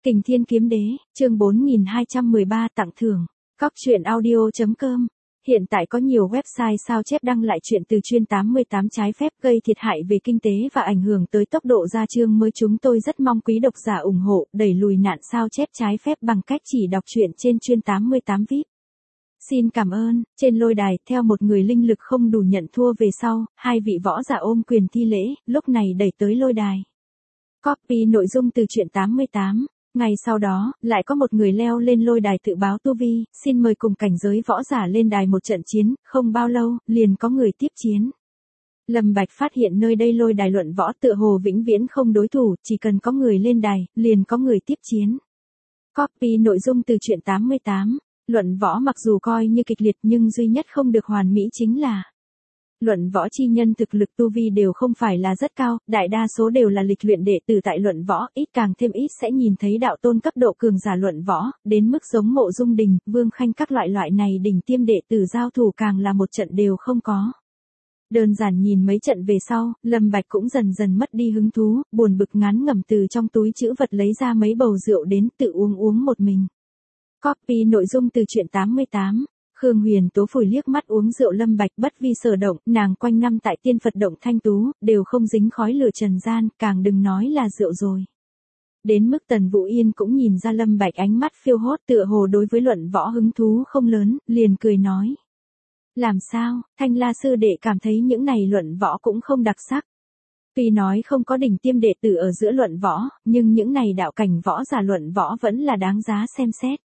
Kình Thiên Kiếm Đế, chương 4213 tặng thưởng. Cóc truyện audio.com. Hiện tại có nhiều website sao chép đăng lại chuyện từ chuyên 88 trái phép gây thiệt hại về kinh tế và ảnh hưởng tới tốc độ ra chương mới. Chúng tôi rất mong quý độc giả ủng hộ, đẩy lùi nạn sao chép trái phép bằng cách chỉ đọc truyện trên chuyên 88 VIP. Xin cảm ơn. Trên lôi đài, theo một người linh lực không đủ nhận thua về sau, hai vị võ giả ôm quyền thi lễ, lúc này đẩy tới lôi đài. Copy nội dung từ truyện 88. Ngày sau đó, lại có một người leo lên lôi đài tự báo tu vi, xin mời cùng cảnh giới võ giả lên đài một trận chiến. Không bao lâu, liền có người tiếp chiến. Lâm Bạch phát hiện nơi đây lôi đài luận võ tựa hồ vĩnh viễn không đối thủ, chỉ cần có người lên đài, liền có người tiếp chiến. Copy nội dung từ truyện 88. Luận võ mặc dù coi như kịch liệt nhưng duy nhất không được hoàn mỹ chính là luận võ chi nhân thực lực tu vi đều không phải là rất cao, đại đa số đều là lịch luyện đệ tử tại luận võ, ít càng thêm ít sẽ nhìn thấy đạo tôn cấp độ cường giả luận võ, đến mức giống Mộ Dung Đình, Vương Khanh các loại này đỉnh tiêm đệ tử giao thủ càng là một trận đều không có. Đơn giản nhìn mấy trận về sau, Lâm Bạch cũng dần dần mất đi hứng thú, buồn bực ngán ngẩm từ trong túi trữ vật lấy ra mấy bầu rượu đến tự uống một mình. Copy nội dung từ truyện 88. Khương Huyền Tố phủi liếc mắt uống rượu Lâm Bạch bất vi sở động, nàng quanh năm tại tiên Phật động thanh tú, đều không dính khói lửa trần gian, càng đừng nói là rượu rồi. Đến mức Tần Vũ Yên cũng nhìn ra Lâm Bạch ánh mắt phiêu hốt tựa hồ đối với luận võ hứng thú không lớn, liền cười nói. Làm sao, Thanh La sư đệ cảm thấy những này luận võ cũng không đặc sắc. Tuy nói không có đỉnh tiêm đệ tử ở giữa luận võ, nhưng những này đạo cảnh võ giả luận võ vẫn là đáng giá xem xét.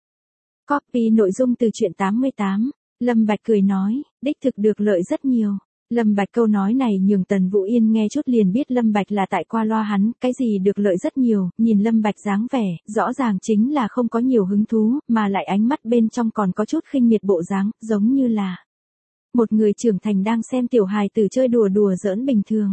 Copy nội dung từ truyện 88. Lâm Bạch cười nói, đích thực được lợi rất nhiều. Lâm Bạch câu nói này nhường Tần Vũ Yên nghe chút liền biết Lâm Bạch là tại qua loa hắn, cái gì được lợi rất nhiều, nhìn Lâm Bạch dáng vẻ, rõ ràng chính là không có nhiều hứng thú, mà lại ánh mắt bên trong còn có chút khinh miệt bộ dáng, giống như là một người trưởng thành đang xem tiểu hài tử chơi đùa giỡn bình thường.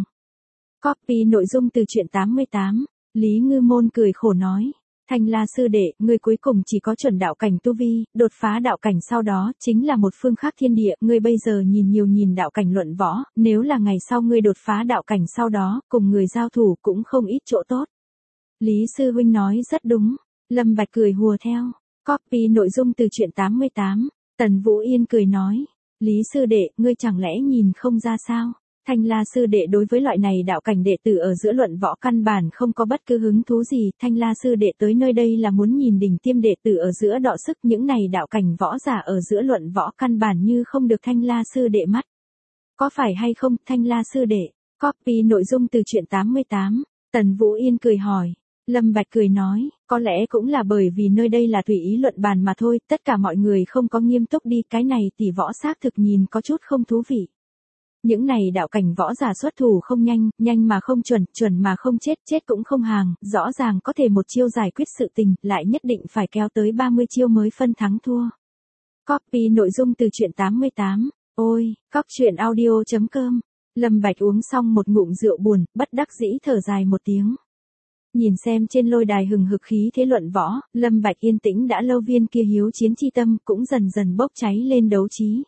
Copy nội dung từ truyện 88. Lý Ngư Môn cười khổ nói. Thanh La sư đệ, ngươi cuối cùng chỉ có chuẩn đạo cảnh tu vi, đột phá đạo cảnh sau đó, chính là một phương khác thiên địa, ngươi bây giờ nhìn đạo cảnh luận võ, nếu là ngày sau ngươi đột phá đạo cảnh sau đó, cùng người giao thủ cũng không ít chỗ tốt. Lý sư huynh nói rất đúng, Lâm Bạch cười hùa theo. Copy nội dung từ truyện 88. Tần Vũ Yên cười nói, Lý sư đệ, ngươi chẳng lẽ nhìn không ra sao? Thanh La sư đệ đối với loại này đạo cảnh đệ tử ở giữa luận võ căn bản không có bất cứ hứng thú gì, Thanh La sư đệ tới nơi đây là muốn nhìn đỉnh tiêm đệ tử ở giữa đọ sức, những này đạo cảnh võ giả ở giữa luận võ căn bản như không được Thanh La sư đệ mắt. Có phải hay không, Thanh La sư đệ? Copy nội dung từ truyện 88. Tần Vũ Yên cười hỏi. Lâm Bạch cười nói, có lẽ cũng là bởi vì nơi đây là tùy ý luận bàn mà thôi, tất cả mọi người không có nghiêm túc đi, cái này tỷ võ xác thực nhìn có chút không thú vị. Những này đạo cảnh võ giả xuất thủ không nhanh mà không chuẩn mà không chết cũng không hàng, rõ ràng có thể một chiêu giải quyết sự tình, lại nhất định phải kéo tới 30 chiêu mới phân thắng thua. Copy nội dung từ truyện 88. Ôi, cóc truyện audio.com. Lâm Bạch uống xong một ngụm rượu buồn, bất đắc dĩ thở dài một tiếng. Nhìn xem trên lôi đài hừng hực khí thế luận võ, Lâm Bạch yên tĩnh đã lâu viên kia hiếu chiến chi tâm cũng dần bốc cháy lên đấu trí.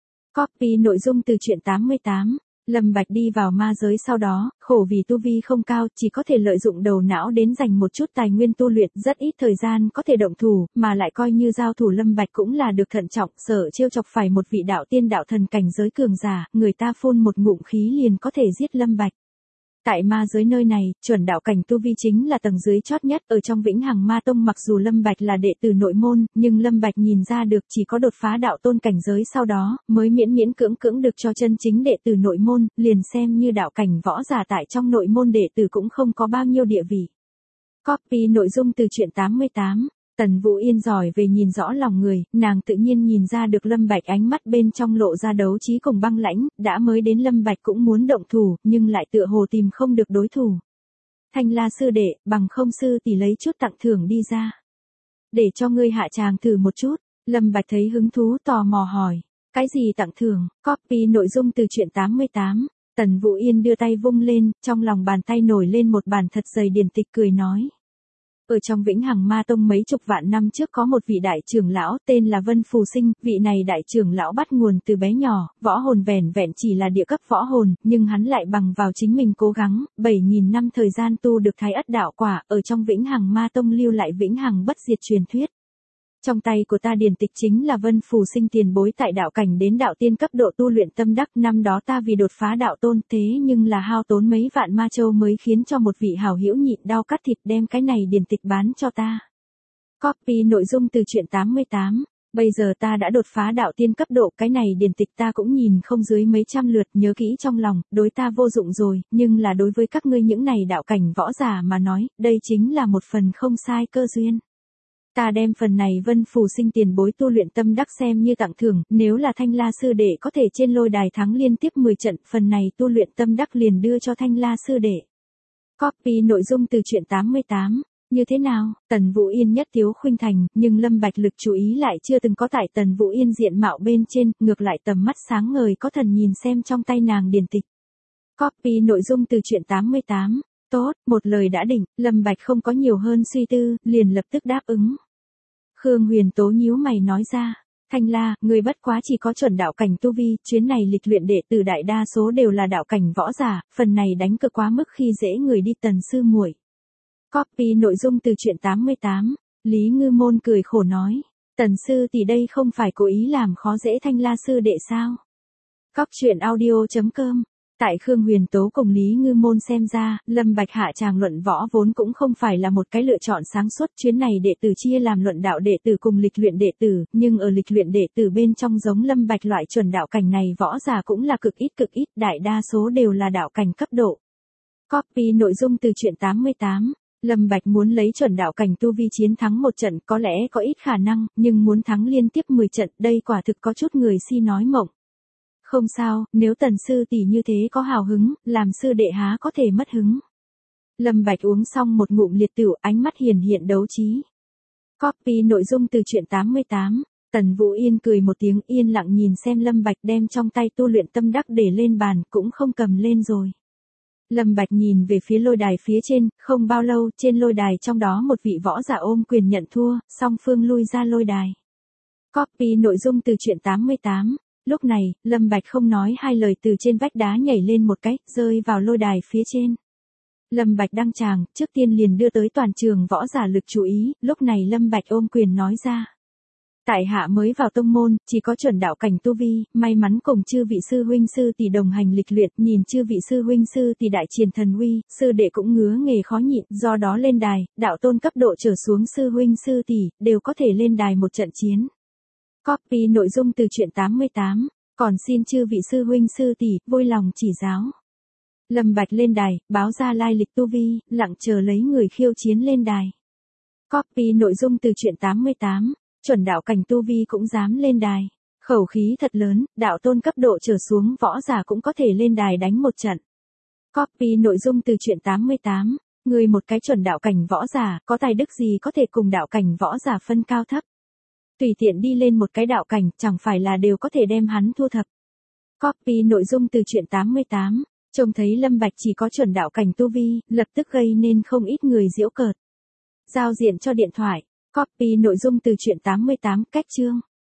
Copy nội dung từ truyện 88. Lâm Bạch đi vào ma giới sau đó, khổ vì tu vi không cao, chỉ có thể lợi dụng đầu não đến dành một chút tài nguyên tu luyện, rất ít thời gian có thể động thủ, mà lại coi như giao thủ Lâm Bạch cũng là được thận trọng, sợ trêu chọc phải một vị đạo tiên đạo thần cảnh giới cường giả, người ta phun một ngụm khí liền có thể giết Lâm Bạch. Tại ma giới nơi này, chuẩn đạo cảnh tu vi chính là tầng dưới chót nhất, ở trong Vĩnh Hằng Ma Tông mặc dù Lâm Bạch là đệ tử nội môn, nhưng Lâm Bạch nhìn ra được chỉ có đột phá đạo tôn cảnh giới sau đó, mới miễn cưỡng được cho chân chính đệ tử nội môn, liền xem như đạo cảnh võ giả tại trong nội môn đệ tử cũng không có bao nhiêu địa vị. Copy nội dung từ truyện 88. Tần Vũ Yên giỏi về nhìn rõ lòng người, nàng tự nhiên nhìn ra được Lâm Bạch ánh mắt bên trong lộ ra đấu trí cùng băng lãnh, đã mới đến Lâm Bạch cũng muốn động thủ, nhưng lại tựa hồ tìm không được đối thủ. Thanh La sư đệ, bằng không sư tỷ lấy chút tặng thưởng đi ra. Để cho ngươi hạ tràng thử một chút, Lâm Bạch thấy hứng thú tò mò hỏi. Cái gì tặng thưởng? Copy nội dung từ truyện 88. Tần Vũ Yên đưa tay vung lên, trong lòng bàn tay nổi lên một bản thật dày điển tịch cười nói. Ở trong Vĩnh Hằng Ma Tông mấy chục vạn năm trước có một vị đại trưởng lão tên là Vân Phù Sinh, vị này đại trưởng lão bắt nguồn từ bé nhỏ, võ hồn vẻn vẹn chỉ là địa cấp võ hồn, nhưng hắn lại bằng vào chính mình cố gắng, 7.000 năm thời gian tu được Thái Ất đạo quả, ở trong Vĩnh Hằng Ma Tông lưu lại Vĩnh Hằng bất diệt truyền thuyết. Trong tay của ta điển tịch chính là Vân Phù Sinh tiền bối tại đạo cảnh đến đạo tiên cấp độ tu luyện tâm đắc, năm đó ta vì đột phá đạo tôn thế nhưng là hao tốn mấy vạn ma châu mới khiến cho một vị hảo hữu nhịn đau cắt thịt đem cái này điển tịch bán cho ta. Copy nội dung từ truyện 88. Bây giờ ta đã đột phá đạo tiên cấp độ, cái này điển tịch ta cũng nhìn không dưới mấy trăm lượt, nhớ kỹ trong lòng, đối ta vô dụng rồi, nhưng là đối với các ngươi những này đạo cảnh võ giả mà nói, đây chính là một phần không sai cơ duyên. Ta đem phần này Vân Phù Sinh tiền bối tu luyện tâm đắc xem như tặng thưởng, nếu là Thanh La sư đệ có thể trên lôi đài thắng liên tiếp 10 trận, phần này tu luyện tâm đắc liền đưa cho Thanh La sư đệ. Copy nội dung từ truyện 88. Như thế nào, Tần Vũ Yên nhất thiếu khuynh thành, nhưng Lâm Bạch Lực chú ý lại chưa từng có tại Tần Vũ Yên diện mạo bên trên, ngược lại tầm mắt sáng ngời có thần nhìn xem trong tay nàng điển tịch. Copy nội dung từ truyện 88. Tốt, một lời đã định, Lâm Bạch không có nhiều hơn suy tư, liền lập tức đáp ứng. Khương Huyền Tố nhíu mày nói ra, Thanh La, người bất quá chỉ có chuẩn đạo cảnh tu vi, chuyến này lịch luyện đệ tử đại đa số đều là đạo cảnh võ giả, phần này đánh cực quá mức khi dễ người đi Tần sư muội. Copy nội dung từ truyện 88, Lý Ngư Môn cười khổ nói, Tần sư tỷ đây không phải cố ý làm khó dễ Thanh La sư đệ sao? Cóc truyện audio.com. Tại Khương Huyền Tố cùng Lý Ngư Môn xem ra, Lâm Bạch hạ tràng luận võ vốn cũng không phải là một cái lựa chọn sáng suốt, chuyến này đệ tử chia làm luận đạo đệ tử cùng lịch luyện đệ tử, nhưng ở lịch luyện đệ tử bên trong giống Lâm Bạch loại chuẩn đạo cảnh này võ giả cũng là cực ít, đại đa số đều là đạo cảnh cấp độ. Copy nội dung từ truyện 88. Lâm Bạch muốn lấy chuẩn đạo cảnh tu vi chiến thắng một trận có lẽ có ít khả năng, nhưng muốn thắng liên tiếp 10 trận, đây quả thực có chút người si nói mộng. Không sao, nếu Tần sư tỷ như thế có hào hứng, làm sư đệ há có thể mất hứng. Lâm Bạch uống xong một ngụm liệt tửu, ánh mắt hiển hiện đấu trí. Copy nội dung từ truyện 88. Tần Vũ Yên cười một tiếng, yên lặng nhìn xem Lâm Bạch đem trong tay tu luyện tâm đắc để lên bàn, cũng không cầm lên rồi. Lâm Bạch nhìn về phía lôi đài phía trên, không bao lâu, trên lôi đài trong đó một vị võ giả ôm quyền nhận thua, song phương lui ra lôi đài. Copy nội dung từ truyện 88. Lúc này, Lâm Bạch không nói hai lời từ trên vách đá nhảy lên một cái, rơi vào lôi đài phía trên. Lâm Bạch đăng tràng, trước tiên liền đưa tới toàn trường võ giả lực chú ý, lúc này Lâm Bạch ôm quyền nói ra. Tại hạ mới vào tông môn, chỉ có chuẩn đạo cảnh tu vi, may mắn cùng chư vị sư huynh sư tỷ đồng hành lịch luyện, nhìn chư vị sư huynh sư tỷ đại triển thần uy, sư đệ cũng ngứa nghề khó nhịn, do đó lên đài, đạo tôn cấp độ trở xuống sư huynh sư tỷ, đều có thể lên đài một trận chiến. Copy nội dung từ truyện 88, còn xin chư vị sư huynh sư tỷ, vui lòng chỉ giáo. Lâm Bạch lên đài, báo ra lai lịch tu vi, lặng chờ lấy người khiêu chiến lên đài. Copy nội dung từ truyện 88, chuẩn đạo cảnh tu vi cũng dám lên đài. Khẩu khí thật lớn, đạo tôn cấp độ trở xuống võ giả cũng có thể lên đài đánh một trận. Copy nội dung từ truyện 88, người một cái chuẩn đạo cảnh võ giả, có tài đức gì có thể cùng đạo cảnh võ giả phân cao thấp. Tùy tiện đi lên một cái đạo cảnh, chẳng phải là đều có thể đem hắn thu thập. Copy nội dung từ truyện 88, trông thấy Lâm Bạch chỉ có chuẩn đạo cảnh tu vi, lập tức gây nên không ít người giễu cợt. Giao diện cho điện thoại. Copy nội dung từ truyện 88, cách chương.